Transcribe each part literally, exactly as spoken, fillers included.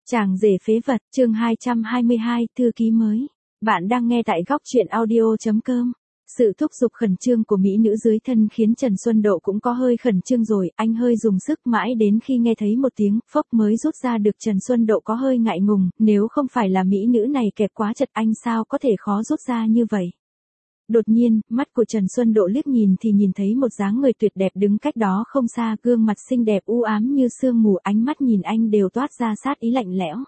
Chàng rể phế vật, chương hai trăm hai mươi hai, thư ký mới. Bạn đang nghe tại góc truyện audio.com. Sự thúc giục khẩn trương của mỹ nữ dưới thân khiến Trần Xuân Độ cũng có hơi khẩn trương rồi, anh hơi dùng sức mãi đến khi nghe thấy một tiếng phốc mới rút ra được. Trần Xuân Độ có hơi ngại ngùng, nếu không phải là mỹ nữ này kẹp quá chặt anh sao có thể khó rút ra như vậy. Đột nhiên, mắt của Trần Xuân Độ liếc nhìn thì nhìn thấy một dáng người tuyệt đẹp đứng cách đó không xa, gương mặt xinh đẹp u ám như sương mù, ánh mắt nhìn anh đều toát ra sát ý lạnh lẽo.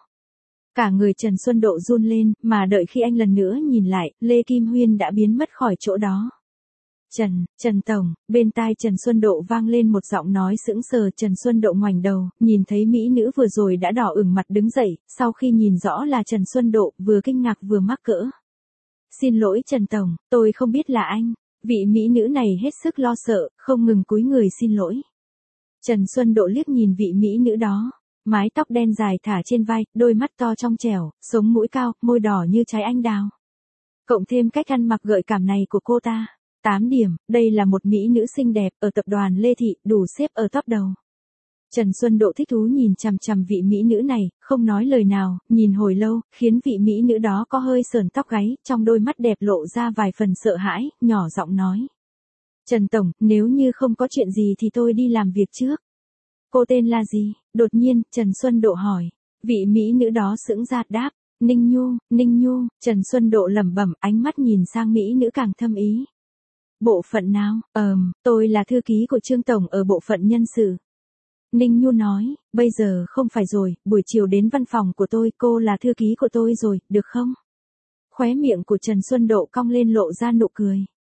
Cả người Trần Xuân Độ run lên, mà đợi khi anh lần nữa nhìn lại, Lê Kim Huyên đã biến mất khỏi chỗ đó. Trần, Trần Tổng, bên tai Trần Xuân Độ vang lên một giọng nói sững sờ. Trần Xuân Độ ngoảnh đầu, nhìn thấy mỹ nữ vừa rồi đã đỏ ửng mặt đứng dậy, sau khi nhìn rõ là Trần Xuân Độ, vừa kinh ngạc vừa mắc cỡ. Xin lỗi Trần Tổng, tôi không biết là anh. Vị mỹ nữ này hết sức lo sợ, không ngừng cúi người xin lỗi. Trần Xuân Độ liếc nhìn vị mỹ nữ đó. Mái tóc đen dài thả trên vai, đôi mắt to trong trẻo, sống mũi cao, môi đỏ như trái anh đào. Cộng thêm cách ăn mặc gợi cảm này của cô ta. tám điểm, đây là một mỹ nữ xinh đẹp, ở tập đoàn Lê Thị, đủ xếp ở top đầu. Trần Xuân Độ thích thú nhìn chằm chằm vị mỹ nữ này, không nói lời nào, nhìn hồi lâu, khiến vị mỹ nữ đó có hơi sờn tóc gáy, trong đôi mắt đẹp lộ ra vài phần sợ hãi, nhỏ giọng nói. Trần Tổng, nếu như không có chuyện gì thì tôi đi làm việc trước. Cô tên là gì? Đột nhiên, Trần Xuân Độ hỏi. Vị mỹ nữ đó sững ra đáp. Ninh Nhu, Ninh Nhu, Trần Xuân Độ lẩm bẩm, ánh mắt nhìn sang mỹ nữ càng thâm ý. Bộ phận nào? Ờm, tôi là thư ký của Trương Tổng ở bộ phận nhân sự. Ninh Nhu nói, bây giờ không phải rồi, buổi chiều đến văn phòng của tôi, cô là thư ký của tôi rồi, được không? Khóe miệng của Trần Xuân Độ cong lên lộ ra nụ cười.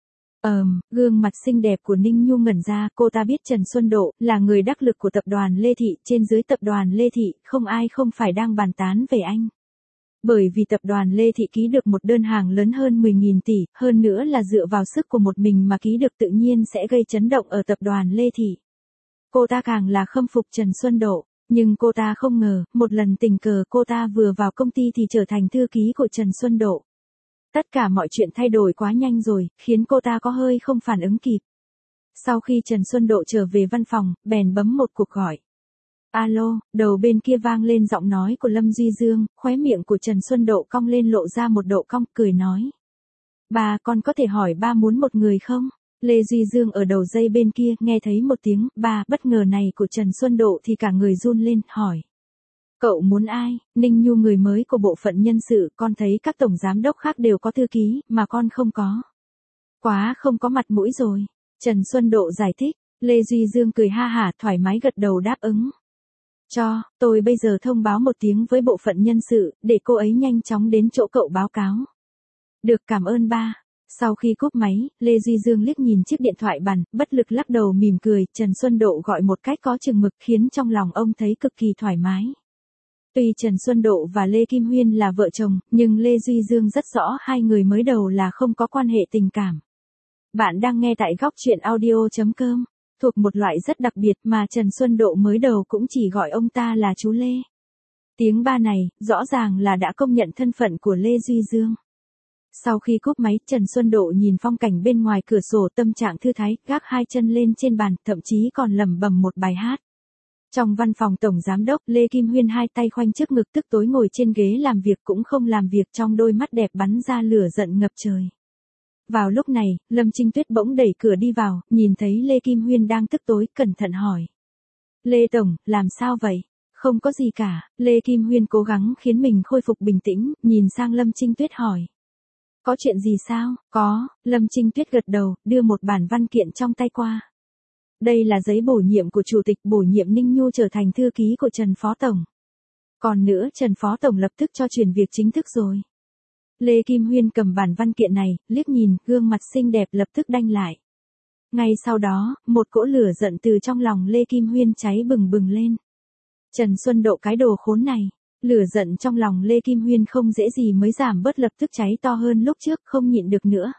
Ờm, gương mặt xinh đẹp của Ninh Nhu ngẩn ra, cô ta biết Trần Xuân Độ là người đắc lực của tập đoàn Lê Thị, trên dưới tập đoàn Lê Thị, không ai không phải đang bàn tán về anh. Bởi vì tập đoàn Lê Thị ký được một đơn hàng lớn hơn mười nghìn tỷ, hơn nữa là dựa vào sức của một mình mà ký được, tự nhiên sẽ gây chấn động ở tập đoàn Lê Thị. Cô ta càng là khâm phục Trần Xuân Độ, nhưng cô ta không ngờ, một lần tình cờ cô ta vừa vào công ty thì trở thành thư ký của Trần Xuân Độ. Tất cả mọi chuyện thay đổi quá nhanh rồi, khiến cô ta có hơi không phản ứng kịp. Sau khi Trần Xuân Độ trở về văn phòng, bèn bấm một cuộc gọi. Alo, đầu bên kia vang lên giọng nói của Lâm Duy Dương, khóe miệng của Trần Xuân Độ cong lên lộ ra một độ cong, cười nói. Ba, con có thể hỏi ba muốn một người không? Lê Duy Dương ở đầu dây bên kia, nghe thấy một tiếng ba bất ngờ này của Trần Xuân Độ thì cả người run lên, hỏi. Cậu muốn ai? Ninh Nhu người mới của bộ phận nhân sự, con thấy các tổng giám đốc khác đều có thư ký, mà con không có. Quá không có mặt mũi rồi. Trần Xuân Độ giải thích, Lê Duy Dương cười ha hả, thoải mái gật đầu đáp ứng. Cho, tôi bây giờ thông báo một tiếng với bộ phận nhân sự, để cô ấy nhanh chóng đến chỗ cậu báo cáo. Được, cảm ơn ba. Sau khi cúp máy, Lê Duy Dương liếc nhìn chiếc điện thoại bàn, bất lực lắc đầu mỉm cười. Trần Xuân Độ gọi một cách có chừng mực khiến trong lòng ông thấy cực kỳ thoải mái. Tuy Trần Xuân Độ và Lê Kim Huyên là vợ chồng, nhưng Lê Duy Dương rất rõ hai người mới đầu là không có quan hệ tình cảm. Bạn đang nghe tại góc truyện audio.com, thuộc một loại rất đặc biệt mà Trần Xuân Độ mới đầu cũng chỉ gọi ông ta là chú Lê. Tiếng ba này, rõ ràng là đã công nhận thân phận của Lê Duy Dương. Sau khi cúp máy, Trần Xuân Độ nhìn phong cảnh bên ngoài cửa sổ, tâm trạng thư thái, gác hai chân lên trên bàn, thậm chí còn lẩm bẩm một bài hát. Trong văn phòng tổng giám đốc, Lê Kim Huyên hai tay khoanh trước ngực tức tối ngồi trên ghế làm việc, cũng không làm việc, trong đôi mắt đẹp bắn ra lửa giận ngập trời. Vào lúc này, Lâm Trinh Tuyết bỗng đẩy cửa đi vào, nhìn thấy Lê Kim Huyên đang tức tối, cẩn thận hỏi. Lê Tổng, làm sao vậy? Không có gì cả. Lê Kim Huyên cố gắng khiến mình khôi phục bình tĩnh, nhìn sang Lâm Trinh Tuyết hỏi. Có chuyện gì sao? Có, Lâm Trinh Tuyết gật đầu, đưa một bản văn kiện trong tay qua. Đây là giấy bổ nhiệm của Chủ tịch bổ nhiệm Ninh Nhu trở thành thư ký của Trần Phó Tổng. Còn nữa, Trần Phó Tổng lập tức cho chuyển việc chính thức rồi. Lê Kim Huyên cầm bản văn kiện này, liếc nhìn, gương mặt xinh đẹp lập tức đanh lại. Ngay sau đó, một cỗ lửa giận từ trong lòng Lê Kim Huyên cháy bừng bừng lên. Trần Xuân Độ cái đồ khốn này. Lửa giận trong lòng Lê Kim Huyên không dễ gì mới giảm bớt, lập tức cháy to hơn lúc trước, không nhịn được nữa.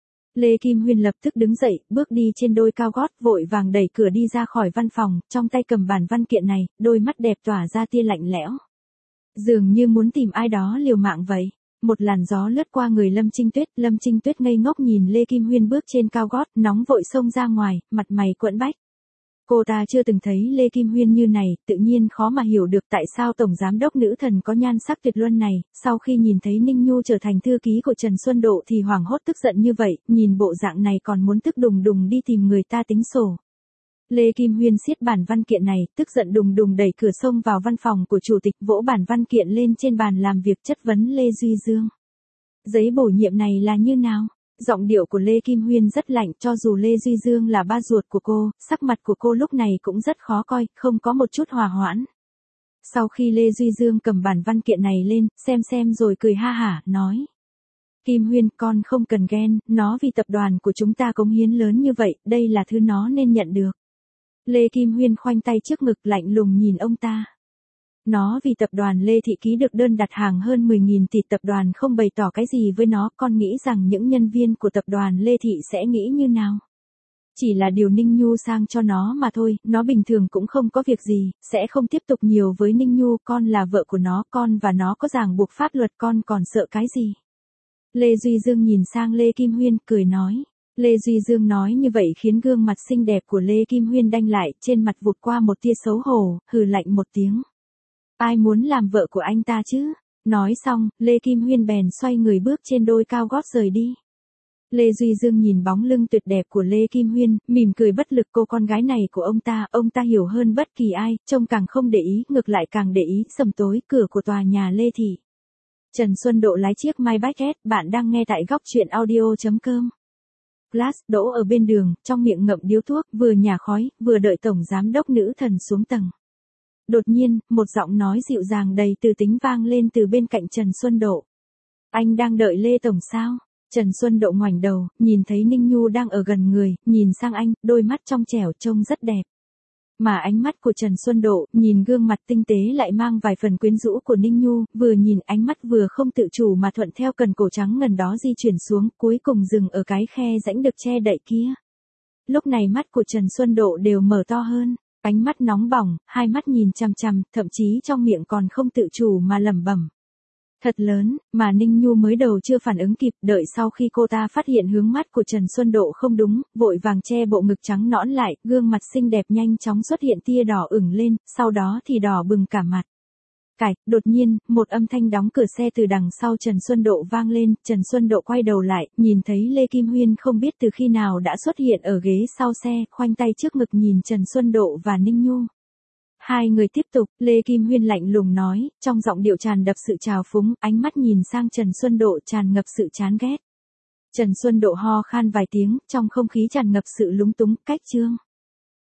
Lê Kim Huyên lập tức đứng dậy, bước đi trên đôi cao gót, vội vàng đẩy cửa đi ra khỏi văn phòng, trong tay cầm bản văn kiện này, đôi mắt đẹp tỏa ra tia lạnh lẽo. Dường như muốn tìm ai đó liều mạng vậy. Một làn gió lướt qua người Lâm Trinh Tuyết, Lâm Trinh Tuyết ngây ngốc nhìn Lê Kim Huyên bước trên cao gót, nóng vội xông ra ngoài, mặt mày quẫn bách. Cô ta chưa từng thấy Lê Kim Huyên như này, tự nhiên khó mà hiểu được tại sao Tổng Giám đốc nữ thần có nhan sắc tuyệt luân này, sau khi nhìn thấy Ninh Nhu trở thành thư ký của Trần Xuân Độ thì hoảng hốt tức giận như vậy, nhìn bộ dạng này còn muốn tức đùng đùng đi tìm người ta tính sổ. Lê Kim Huyên siết bản văn kiện này, tức giận đùng đùng đẩy cửa xông vào văn phòng của chủ tịch, vỗ bản văn kiện lên trên bàn làm việc chất vấn Lê Duy Dương. Giấy bổ nhiệm này là như nào? Giọng điệu của Lê Kim Huyên rất lạnh, cho dù Lê Duy Dương là ba ruột của cô, sắc mặt của cô lúc này cũng rất khó coi, không có một chút hòa hoãn. Sau khi Lê Duy Dương cầm bản văn kiện này lên, xem xem rồi cười ha hả, nói. Kim Huyên, con không cần ghen, nó vì tập đoàn của chúng ta cống hiến lớn như vậy, đây là thứ nó nên nhận được. Lê Kim Huyên khoanh tay trước ngực lạnh lùng nhìn ông ta. Nó vì tập đoàn Lê Thị ký được đơn đặt hàng hơn mười nghìn tỷ, tập đoàn không bày tỏ cái gì với nó, con nghĩ rằng những nhân viên của tập đoàn Lê Thị sẽ nghĩ như nào? Chỉ là điều Ninh Nhu sang cho nó mà thôi, nó bình thường cũng không có việc gì, sẽ không tiếp tục nhiều với Ninh Nhu, con là vợ của nó, con và nó có ràng buộc pháp luật, con còn sợ cái gì? Lê Duy Dương nhìn sang Lê Kim Huyên, cười nói. Lê Duy Dương nói như vậy khiến gương mặt xinh đẹp của Lê Kim Huyên đanh lại, trên mặt vụt qua một tia xấu hổ, hừ lạnh một tiếng. Ai muốn làm vợ của anh ta chứ? Nói xong, Lê Kim Huyên bèn xoay người bước trên đôi cao gót rời đi. Lê Duy Dương nhìn bóng lưng tuyệt đẹp của Lê Kim Huyên, mỉm cười bất lực, cô con gái này của ông ta, ông ta hiểu hơn bất kỳ ai, trông càng không để ý, ngược lại càng để ý, sầm tối, cửa của tòa nhà Lê Thị. Trần Xuân Độ lái chiếc Maybach, bạn đang nghe tại góc truyện audio chấm com. Glass đỗ ở bên đường, trong miệng ngậm điếu thuốc, vừa nhả khói, vừa đợi Tổng Giám đốc nữ thần xuống tầng. Đột nhiên, một giọng nói dịu dàng đầy từ tính vang lên từ bên cạnh Trần Xuân Độ. Anh đang đợi Lê Tổng sao? Trần Xuân Độ ngoảnh đầu, nhìn thấy Ninh Nhu đang ở gần người, nhìn sang anh, đôi mắt trong trẻo trông rất đẹp. Mà ánh mắt của Trần Xuân Độ, nhìn gương mặt tinh tế lại mang vài phần quyến rũ của Ninh Nhu, vừa nhìn ánh mắt vừa không tự chủ mà thuận theo cần cổ trắng ngần đó di chuyển xuống, cuối cùng dừng ở cái khe rãnh được che đậy kia. Lúc này mắt của Trần Xuân Độ đều mở to hơn, ánh mắt nóng bỏng, hai mắt nhìn chằm chằm, thậm chí trong miệng còn không tự chủ mà lẩm bẩm. Thật lớn, mà Ninh Nhu mới đầu chưa phản ứng kịp, đợi sau khi cô ta phát hiện hướng mắt của Trần Xuân Độ không đúng, vội vàng che bộ ngực trắng nõn lại, gương mặt xinh đẹp nhanh chóng xuất hiện tia đỏ ửng lên, sau đó thì đỏ bừng cả mặt. Cạch, đột nhiên, một âm thanh đóng cửa xe từ đằng sau Trần Xuân Độ vang lên, Trần Xuân Độ quay đầu lại, nhìn thấy Lê Kim Huyên không biết từ khi nào đã xuất hiện ở ghế sau xe, khoanh tay trước ngực nhìn Trần Xuân Độ và Ninh Nhu. Hai người tiếp tục, Lê Kim Huyên lạnh lùng nói, trong giọng điệu tràn đập sự trào phúng, ánh mắt nhìn sang Trần Xuân Độ tràn ngập sự chán ghét. Trần Xuân Độ ho khan vài tiếng, trong không khí tràn ngập sự lúng túng, cách chương.